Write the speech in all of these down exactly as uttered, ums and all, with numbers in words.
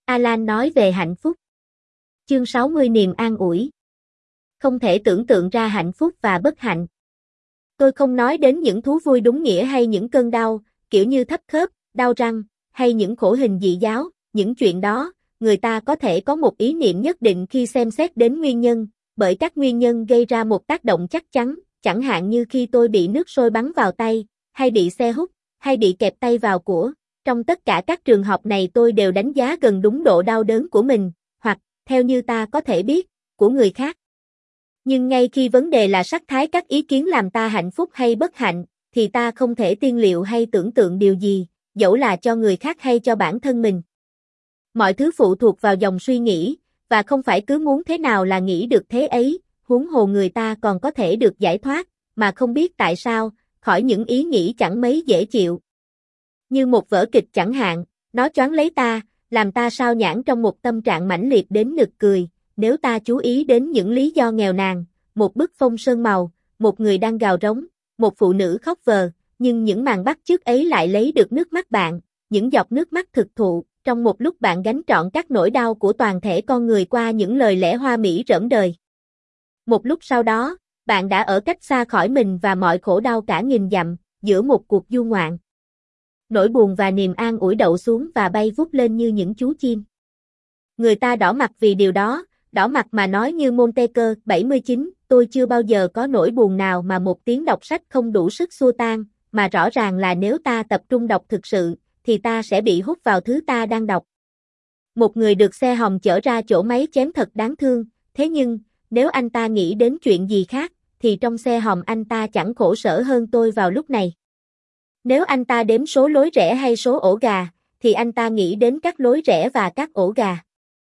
Alan nói về hạnh phúc. Chương sáu mươi niềm an ủi. Không thể tưởng tượng ra hạnh phúc và bất hạnh. Tôi không nói đến những thú vui đúng nghĩa hay những cơn đau, kiểu như thấp khớp, đau răng, hay những khổ hình dị giáo, những chuyện đó, người ta có thể có một ý niệm nhất định khi xem xét đến nguyên nhân, bởi các nguyên nhân gây ra một tác động chắc chắn, chẳng hạn như khi tôi bị nước sôi bắn vào tay, hay bị xe hút, hay bị kẹp tay vào của. Trong tất cả các trường hợp này tôi đều đánh giá gần đúng độ đau đớn của mình, hoặc, theo như ta có thể biết, của người khác. Nhưng ngay khi vấn đề là sắc thái các ý kiến làm ta hạnh phúc hay bất hạnh, thì ta không thể tiên liệu hay tưởng tượng điều gì, dẫu là cho người khác hay cho bản thân mình. Mọi thứ phụ thuộc vào dòng suy nghĩ, và không phải cứ muốn thế nào là nghĩ được thế ấy, huống hồ người ta còn có thể được giải thoát, mà không biết tại sao, khỏi những ý nghĩ chẳng mấy dễ chịu. Như một vở kịch chẳng hạn, nó choáng lấy ta, làm ta sao nhãng trong một tâm trạng mãnh liệt đến nực cười, nếu ta chú ý đến những lý do nghèo nàn, một bức phong sơn màu, một người đang gào rống, một phụ nữ khóc vờ, nhưng những màn bắt chước ấy lại lấy được nước mắt bạn, những giọt nước mắt thực thụ, trong một lúc bạn gánh trọn các nỗi đau của toàn thể con người qua những lời lẽ hoa mỹ rỡm đời. Một lúc sau đó, bạn đã ở cách xa khỏi mình và mọi khổ đau cả nghìn dặm, giữa một cuộc du ngoạn. Nỗi buồn và niềm an ủi đậu xuống và bay vút lên như những chú chim. Người ta đỏ mặt vì điều đó, đỏ mặt mà nói như Montaigne, bảy mươi chín, tôi chưa bao giờ có nỗi buồn nào mà một tiếng đọc sách không đủ sức xua tan, mà rõ ràng là nếu ta tập trung đọc thực sự, thì ta sẽ bị hút vào thứ ta đang đọc. Một người được xe hòm chở ra chỗ máy chém thật đáng thương, thế nhưng, nếu anh ta nghĩ đến chuyện gì khác, thì trong xe hòm anh ta chẳng khổ sở hơn tôi vào lúc này. Nếu anh ta đếm số lối rẽ hay số ổ gà, thì anh ta nghĩ đến các lối rẽ và các ổ gà.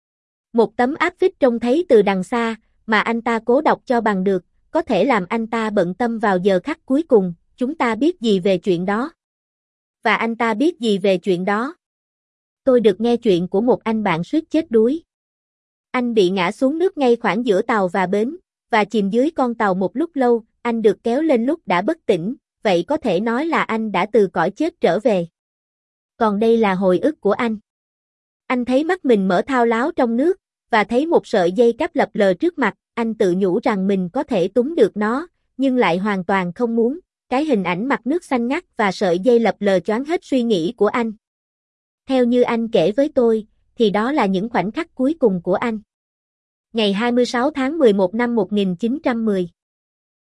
Một tấm áp phích trông thấy từ đằng xa, mà anh ta cố đọc cho bằng được, có thể làm anh ta bận tâm vào giờ khắc cuối cùng, chúng ta biết gì về chuyện đó? Và anh ta biết gì về chuyện đó? Tôi được nghe chuyện của một anh bạn suýt chết đuối. Anh bị ngã xuống nước ngay khoảng giữa tàu và bến, và chìm dưới con tàu một lúc lâu, anh được kéo lên lúc đã bất tỉnh, vậy có thể nói là anh đã từ cõi chết trở về. Còn đây là hồi ức của anh. Anh thấy mắt mình mở thao láo trong nước, và thấy một sợi dây cáp lập lờ trước mặt, anh tự nhủ rằng mình có thể túm được nó, nhưng lại hoàn toàn không muốn. Cái hình ảnh mặt nước xanh ngắt và sợi dây lập lờ choáng hết suy nghĩ của anh. Theo như anh kể với tôi, thì đó là những khoảnh khắc cuối cùng của anh. Ngày hai mươi sáu tháng mười một năm một nghìn chín trăm mười.